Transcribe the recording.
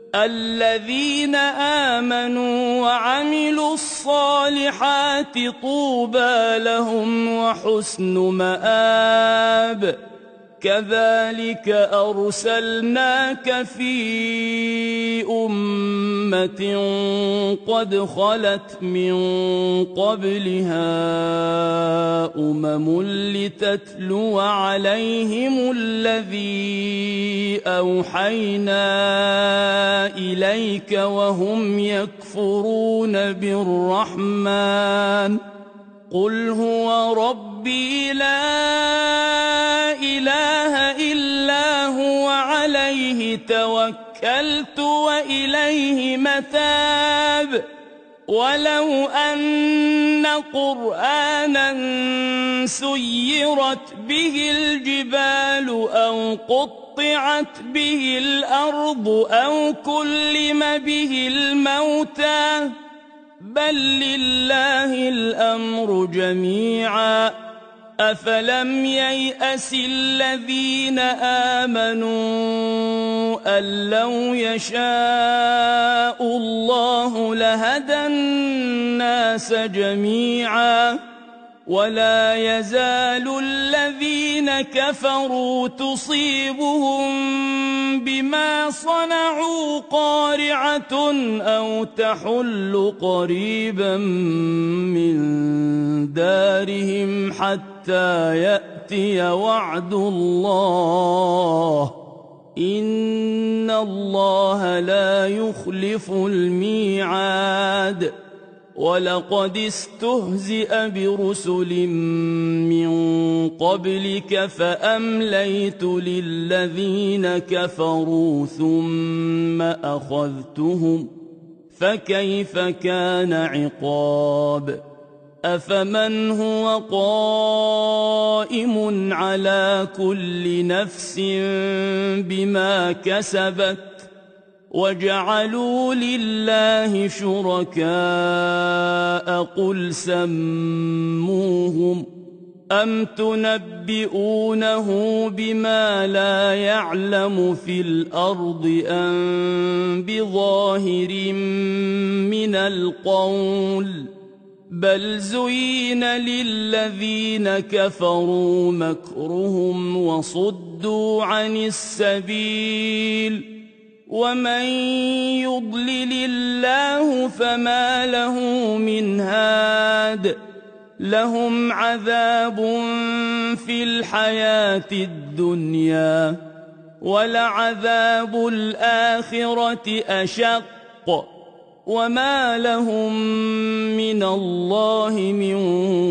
الذين آمنوا وعملوا الصالحات طوبى لهم وحسن مآب كذلك أرسلناك في أمة قد خلت من قبلها لتتلو عليهم الذي أوحينا إليك وهم يكفرون بالرحمن قل هو ربي لا إله إلا هو عليه توكلت وإليه متاب ولو أن قرآنا سيرت به الجبال أو قطعت به الأرض أو كلم به الموتى بل لله الأمر جميعا أفلم ييأس الذين آمنوا أن لو يشاء الله لهدى الناس جميعا ولا يزال الذين كفروا تصيبهم بما صنعوا قارعة أو تحل قريبا من دارهم حتى يأتي وعد الله إن الله لا يخلف الميعاد ولقد استهزئ برسل من قبلك فأمليت للذين كفروا ثم أخذتهم فكيف كان عقاب أفمن هو قائم على كل نفس بما كسبت وجعلوا لله شركاء قل سموهم أم تنبئونه بما لا يعلم في الأرض أم بظاهر من القول بل زين للذين كفروا مكرهم وصدوا عن السبيل ومن يضلل الله فما له من هاد لهم عذاب في الحياة الدنيا ولعذاب الآخرة أشق وما لهم من الله من